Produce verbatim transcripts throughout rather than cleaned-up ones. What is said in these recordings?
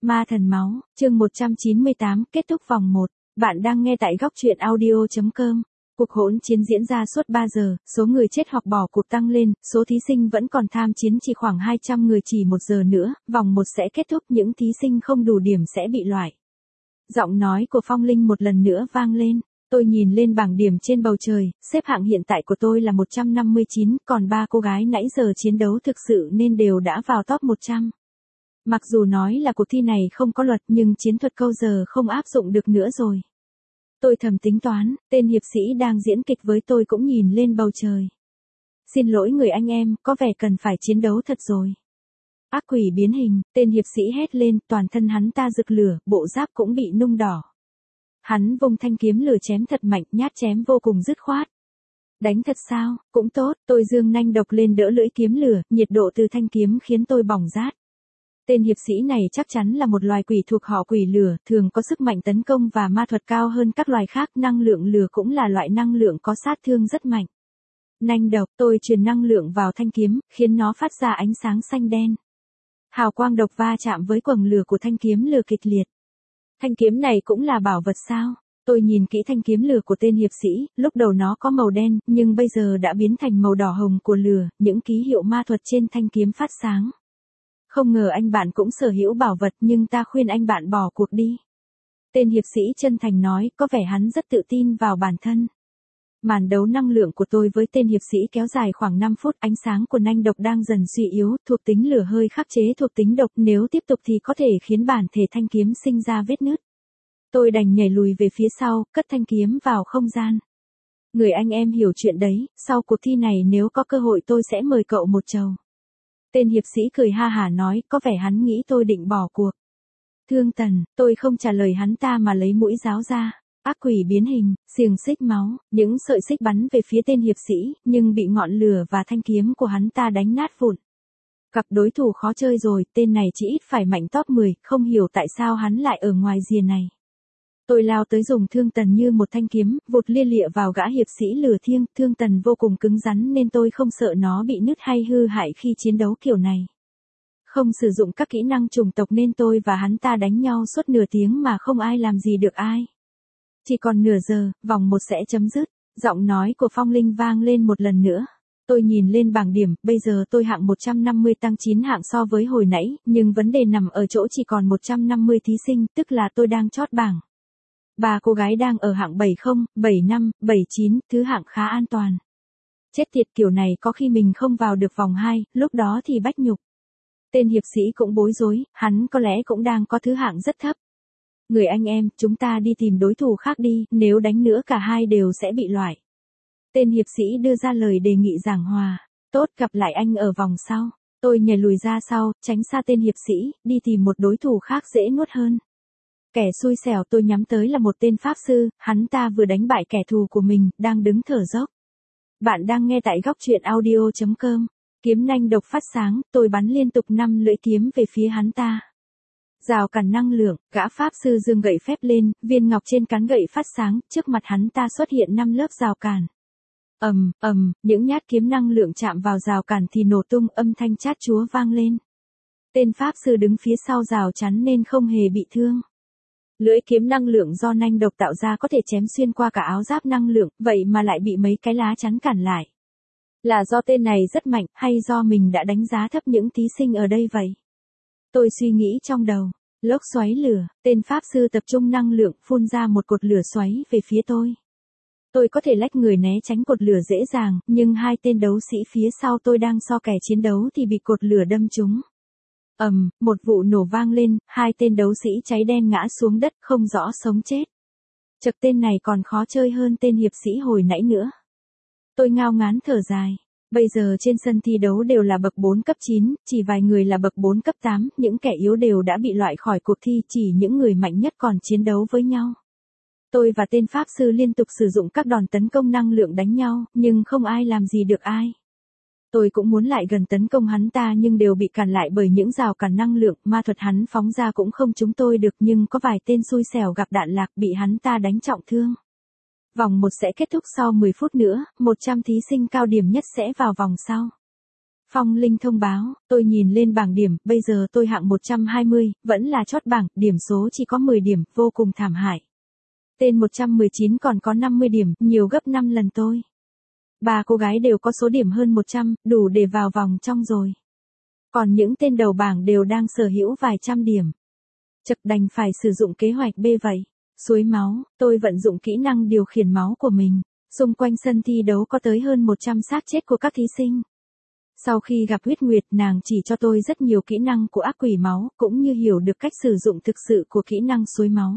Ma thần máu, chương một trăm chín mươi tám, kết thúc vòng một. Bạn đang nghe tại góc truyện audio chấm com. Cuộc hỗn chiến diễn ra suốt ba giờ, số người chết hoặc bỏ cuộc tăng lên, số thí sinh vẫn còn tham chiến chỉ khoảng hai trăm người, chỉ một giờ nữa, vòng một sẽ kết thúc, những thí sinh không đủ điểm sẽ bị loại. Giọng nói của Phong Linh một lần nữa vang lên. Tôi nhìn lên bảng điểm trên bầu trời, xếp hạng hiện tại của tôi là một trăm năm mươi chín, còn ba cô gái nãy giờ chiến đấu thực sự nên đều đã vào top một trăm. Mặc dù nói là cuộc thi này không có luật nhưng chiến thuật câu giờ không áp dụng được nữa rồi. Tôi thầm tính toán, tên hiệp sĩ đang diễn kịch với tôi cũng nhìn lên bầu trời. Xin lỗi người anh em, có vẻ cần phải chiến đấu thật rồi. Ác quỷ biến hình, tên hiệp sĩ hét lên, toàn thân hắn ta rực lửa, bộ giáp cũng bị nung đỏ. Hắn vung thanh kiếm lửa chém thật mạnh, nhát chém vô cùng dứt khoát. Đánh thật sao, cũng tốt, tôi giương nanh độc lên đỡ lưỡi kiếm lửa, nhiệt độ từ thanh kiếm khiến tôi bỏng rát. Tên hiệp sĩ này chắc chắn là một loài quỷ thuộc họ quỷ lửa, thường có sức mạnh tấn công và ma thuật cao hơn các loài khác, năng lượng lửa cũng là loại năng lượng có sát thương rất mạnh. Nanh độc, tôi truyền năng lượng vào thanh kiếm, khiến nó phát ra ánh sáng xanh đen. Hào quang độc va chạm với quầng lửa của thanh kiếm lửa kịch liệt. Thanh kiếm này cũng là bảo vật sao? Tôi nhìn kỹ thanh kiếm lửa của tên hiệp sĩ, lúc đầu nó có màu đen, nhưng bây giờ đã biến thành màu đỏ hồng của lửa, những ký hiệu ma thuật trên thanh kiếm phát sáng. Không ngờ anh bạn cũng sở hữu bảo vật, nhưng ta khuyên anh bạn bỏ cuộc đi. Tên hiệp sĩ chân thành nói, có vẻ hắn rất tự tin vào bản thân. Màn đấu năng lượng của tôi với tên hiệp sĩ kéo dài khoảng năm phút, ánh sáng của nanh độc đang dần suy yếu, thuộc tính lửa hơi khắc chế thuộc tính độc, nếu tiếp tục thì có thể khiến bản thể thanh kiếm sinh ra vết nứt. Tôi đành nhảy lùi về phía sau, cất thanh kiếm vào không gian. Người anh em hiểu chuyện đấy, sau cuộc thi này nếu có cơ hội tôi sẽ mời cậu một chầu. Tên hiệp sĩ cười ha hả nói, có vẻ hắn nghĩ tôi định bỏ cuộc. Thương Tần, tôi không trả lời hắn ta mà lấy mũi giáo ra. Ác quỷ biến hình, xiềng xích máu, những sợi xích bắn về phía tên hiệp sĩ, nhưng bị ngọn lửa và thanh kiếm của hắn ta đánh nát vụn. Cặp đối thủ khó chơi rồi, tên này chỉ ít phải mạnh top mười, không hiểu tại sao hắn lại ở ngoài rìa này. Tôi lao tới dùng Thương Tần như một thanh kiếm, vụt lia lịa vào gã hiệp sĩ lửa thiêng, Thương Tần vô cùng cứng rắn nên tôi không sợ nó bị nứt hay hư hại khi chiến đấu kiểu này. Không sử dụng các kỹ năng chủng tộc nên tôi và hắn ta đánh nhau suốt nửa tiếng mà không ai làm gì được ai. Chỉ còn nửa giờ, vòng một sẽ chấm dứt, giọng nói của Phong Linh vang lên một lần nữa. Tôi nhìn lên bảng điểm, bây giờ tôi hạng một trăm năm mươi tăng chín hạng so với hồi nãy, nhưng vấn đề nằm ở chỗ chỉ còn một trăm năm mươi thí sinh, tức là tôi đang chót bảng. Ba cô gái đang ở hạng bảy không, bảy năm, bảy chín, thứ hạng khá an toàn. Chết tiệt, kiểu này có khi mình không vào được vòng hai, lúc đó thì bách nhục. Tên hiệp sĩ cũng bối rối, hắn có lẽ cũng đang có thứ hạng rất thấp. Người anh em, chúng ta đi tìm đối thủ khác đi, nếu đánh nữa cả hai đều sẽ bị loại. Tên hiệp sĩ đưa ra lời đề nghị giảng hòa. Tốt, gặp lại anh ở vòng sau. Tôi nhảy lùi ra sau, tránh xa tên hiệp sĩ, đi tìm một đối thủ khác dễ nuốt hơn. Kẻ xui xẻo tôi nhắm tới là một tên pháp sư, hắn ta vừa đánh bại kẻ thù của mình, đang đứng thở dốc. Bạn đang nghe tại góc truyện audio chấm com. Kiếm nanh độc phát sáng, tôi bắn liên tục năm lưỡi kiếm về phía hắn ta. Rào cản năng lượng, gã pháp sư giương gậy phép lên, viên ngọc trên cán gậy phát sáng, trước mặt hắn ta xuất hiện năm lớp rào cản. Ầm, ầm, những nhát kiếm năng lượng chạm vào rào cản thì nổ tung, âm thanh chát chúa vang lên. Tên pháp sư đứng phía sau rào chắn nên không hề bị thương. Lưỡi kiếm năng lượng do nanh độc tạo ra có thể chém xuyên qua cả áo giáp năng lượng, vậy mà lại bị mấy cái lá chắn cản lại. Là do tên này rất mạnh, hay do mình đã đánh giá thấp những thí sinh ở đây vậy? Tôi suy nghĩ trong đầu. Lốc xoáy lửa, tên pháp sư tập trung năng lượng, phun ra một cột lửa xoáy về phía tôi. Tôi có thể lách người né tránh cột lửa dễ dàng, nhưng hai tên đấu sĩ phía sau tôi đang so kè chiến đấu thì bị cột lửa đâm trúng. Ầm, um, một vụ nổ vang lên, hai tên đấu sĩ cháy đen ngã xuống đất, không rõ sống chết. Chật, tên này còn khó chơi hơn tên hiệp sĩ hồi nãy nữa. Tôi ngao ngán thở dài. Bây giờ trên sân thi đấu đều là bậc bốn cấp chín, chỉ vài người là bậc bốn cấp tám, những kẻ yếu đều đã bị loại khỏi cuộc thi, chỉ những người mạnh nhất còn chiến đấu với nhau. Tôi và tên pháp sư liên tục sử dụng các đòn tấn công năng lượng đánh nhau, nhưng không ai làm gì được ai. Tôi cũng muốn lại gần tấn công hắn ta nhưng đều bị cản lại bởi những rào cản năng lượng, ma thuật hắn phóng ra cũng không trúng tôi được, nhưng có vài tên xui xẻo gặp đạn lạc bị hắn ta đánh trọng thương. Vòng một sẽ kết thúc sau mười phút nữa, một trăm thí sinh cao điểm nhất sẽ vào vòng sau. Phong Linh thông báo, tôi nhìn lên bảng điểm, bây giờ tôi hạng một trăm hai mươi, vẫn là chót bảng, điểm số chỉ có mười điểm, vô cùng thảm hại. Tên một trăm mười chín còn có năm mươi điểm, nhiều gấp năm lần tôi. Ba cô gái đều có số điểm hơn một trăm, đủ để vào vòng trong rồi. Còn những tên đầu bảng đều đang sở hữu vài trăm điểm. Chật đành phải sử dụng kế hoạch B vậy. Suối máu, tôi vận dụng kỹ năng điều khiển máu của mình. Xung quanh sân thi đấu có tới hơn một trăm xác chết của các thí sinh. Sau khi gặp huyết nguyệt, nàng chỉ cho tôi rất nhiều kỹ năng của ác quỷ máu, cũng như hiểu được cách sử dụng thực sự của kỹ năng suối máu.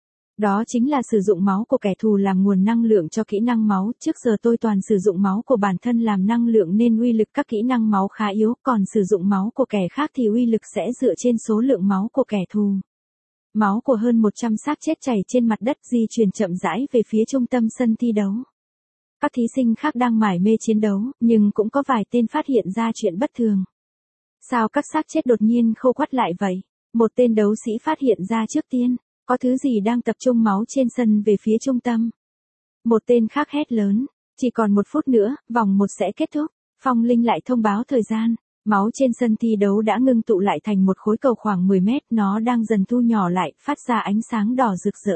Đó chính là sử dụng máu của kẻ thù làm nguồn năng lượng cho kỹ năng máu, trước giờ tôi toàn sử dụng máu của bản thân làm năng lượng nên uy lực các kỹ năng máu khá yếu, còn sử dụng máu của kẻ khác thì uy lực sẽ dựa trên số lượng máu của kẻ thù. Máu của hơn một trăm xác chết chảy trên mặt đất di chuyển chậm rãi về phía trung tâm sân thi đấu. Các thí sinh khác đang mải mê chiến đấu, nhưng cũng có vài tên phát hiện ra chuyện bất thường. Sao các xác chết đột nhiên khô quắt lại vậy? Một tên đấu sĩ phát hiện ra trước tiên, có thứ gì đang tập trung máu trên sân về phía trung tâm. Một tên khác hét lớn, chỉ còn một phút nữa, vòng một sẽ kết thúc. Phong Linh lại thông báo thời gian. Máu trên sân thi đấu đã ngưng tụ lại thành một khối cầu khoảng mười mét, nó đang dần thu nhỏ lại, phát ra ánh sáng đỏ rực rỡ.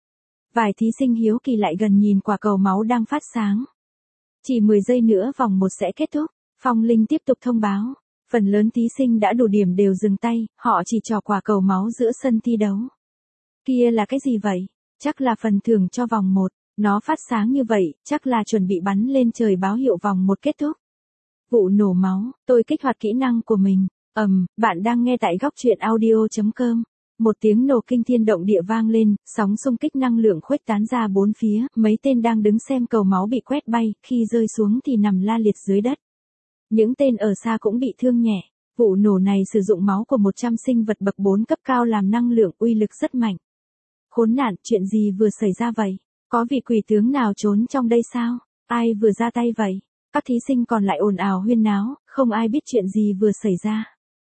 Vài thí sinh hiếu kỳ lại gần nhìn quả cầu máu đang phát sáng. Chỉ mười giây nữa vòng một sẽ kết thúc. Phong Linh tiếp tục thông báo. Phần lớn thí sinh đã đủ điểm đều dừng tay, họ chỉ trò quả cầu máu giữa sân thi đấu. Kia là cái gì vậy? Chắc là phần thưởng cho vòng một. Nó phát sáng như vậy, chắc là chuẩn bị bắn lên trời báo hiệu vòng một kết thúc. Vụ nổ máu, tôi kích hoạt kỹ năng của mình. Ầm, um, bạn đang nghe tại góc truyện audio chấm com. Một tiếng nổ kinh thiên động địa vang lên, sóng xung kích năng lượng khuếch tán ra bốn phía, mấy tên đang đứng xem cầu máu bị quét bay, khi rơi xuống thì nằm la liệt dưới đất. Những tên ở xa cũng bị thương nhẹ. Vụ nổ này sử dụng máu của một trăm sinh vật bậc bốn cấp cao làm năng lượng, uy lực rất mạnh. Khốn nạn, chuyện gì vừa xảy ra vậy? Có vị quỷ tướng nào trốn trong đây sao? Ai vừa ra tay vậy? Các thí sinh còn lại ồn ào huyên náo, không ai biết chuyện gì vừa xảy ra.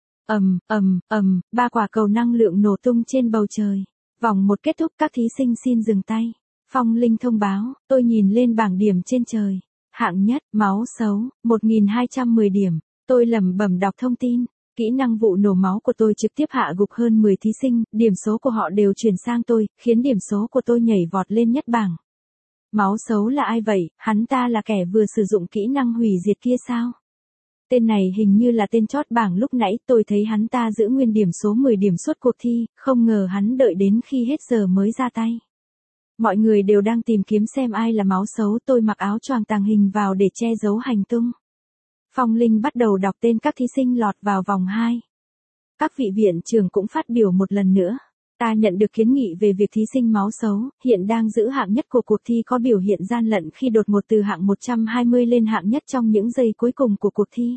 Ầm, ầm, ầm, ba quả cầu năng lượng nổ tung trên bầu trời. Vòng một kết thúc, các thí sinh xin dừng tay. Phong Linh thông báo, tôi nhìn lên bảng điểm trên trời. Hạng nhất, máu xấu, một nghìn hai trăm mười điểm. Tôi lẩm bẩm đọc thông tin. Kỹ năng vụ nổ máu của tôi trực tiếp hạ gục hơn mười thí sinh, điểm số của họ đều chuyển sang tôi, khiến điểm số của tôi nhảy vọt lên nhất bảng. Máu xấu là ai vậy? Hắn ta là kẻ vừa sử dụng kỹ năng hủy diệt kia sao? Tên này hình như là tên chót bảng lúc nãy, tôi thấy hắn ta giữ nguyên điểm số mười điểm suốt cuộc thi, không ngờ hắn đợi đến khi hết giờ mới ra tay. Mọi người đều đang tìm kiếm xem ai là máu xấu, tôi mặc áo choàng tàng hình vào để che giấu hành tung. Phong Linh bắt đầu đọc tên các thí sinh lọt vào vòng hai. Các vị viện trưởng cũng phát biểu một lần nữa. Ta nhận được kiến nghị về việc thí sinh máu xấu, hiện đang giữ hạng nhất của cuộc thi có biểu hiện gian lận khi đột ngột từ hạng một trăm hai mươi lên hạng nhất trong những giây cuối cùng của cuộc thi.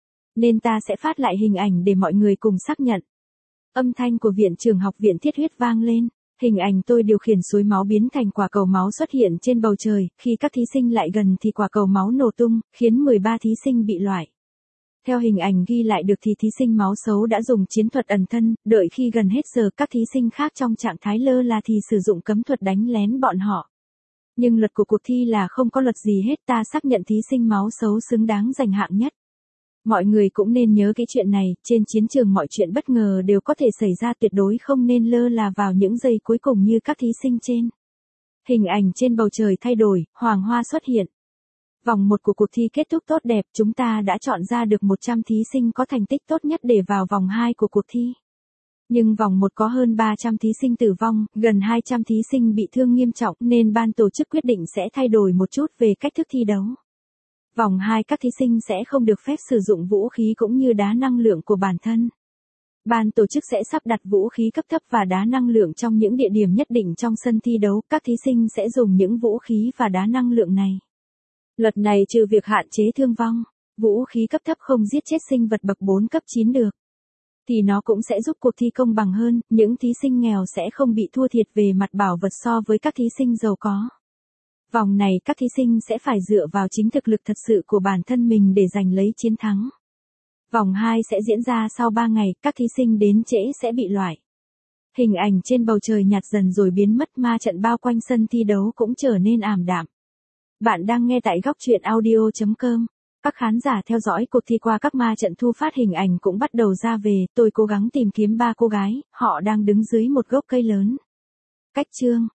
Nên ta sẽ phát lại hình ảnh để mọi người cùng xác nhận. Âm thanh của viện trưởng học viện thiết huyết vang lên. Hình ảnh tôi điều khiển suối máu biến thành quả cầu máu xuất hiện trên bầu trời, khi các thí sinh lại gần thì quả cầu máu nổ tung, khiến mười ba thí sinh bị loại. Theo hình ảnh ghi lại được thì thí sinh máu xấu đã dùng chiến thuật ẩn thân, đợi khi gần hết giờ các thí sinh khác trong trạng thái lơ là thì sử dụng cấm thuật đánh lén bọn họ. Nhưng luật của cuộc thi là không có luật gì hết, ta xác nhận thí sinh máu xấu xứng đáng giành hạng nhất. Mọi người cũng nên nhớ cái chuyện này, trên chiến trường mọi chuyện bất ngờ đều có thể xảy ra, tuyệt đối không nên lơ là vào những giây cuối cùng như các thí sinh trên. Hình ảnh trên bầu trời thay đổi, hoàng hoa xuất hiện. Vòng một của cuộc thi kết thúc tốt đẹp, chúng ta đã chọn ra được một trăm thí sinh có thành tích tốt nhất để vào vòng hai của cuộc thi. Nhưng vòng một có hơn ba trăm thí sinh tử vong, gần hai trăm thí sinh bị thương nghiêm trọng nên ban tổ chức quyết định sẽ thay đổi một chút về cách thức thi đấu. Vòng hai các thí sinh sẽ không được phép sử dụng vũ khí cũng như đá năng lượng của bản thân. Ban tổ chức sẽ sắp đặt vũ khí cấp thấp và đá năng lượng trong những địa điểm nhất định trong sân thi đấu, các thí sinh sẽ dùng những vũ khí và đá năng lượng này. Luật này trừ việc hạn chế thương vong, vũ khí cấp thấp không giết chết sinh vật bậc bốn cấp chín được. Thì nó cũng sẽ giúp cuộc thi công bằng hơn, những thí sinh nghèo sẽ không bị thua thiệt về mặt bảo vật so với các thí sinh giàu có. Vòng này các thí sinh sẽ phải dựa vào chính thực lực thật sự của bản thân mình để giành lấy chiến thắng. Vòng hai sẽ diễn ra sau ba ngày, các thí sinh đến trễ sẽ bị loại. Hình ảnh trên bầu trời nhạt dần rồi biến mất, ma trận bao quanh sân thi đấu cũng trở nên ảm đạm. Bạn đang nghe tại góc truyện audio chấm com. Các khán giả theo dõi cuộc thi qua các ma trận thu phát hình ảnh cũng bắt đầu ra về, tôi cố gắng tìm kiếm ba cô gái, họ đang đứng dưới một gốc cây lớn. Cách chương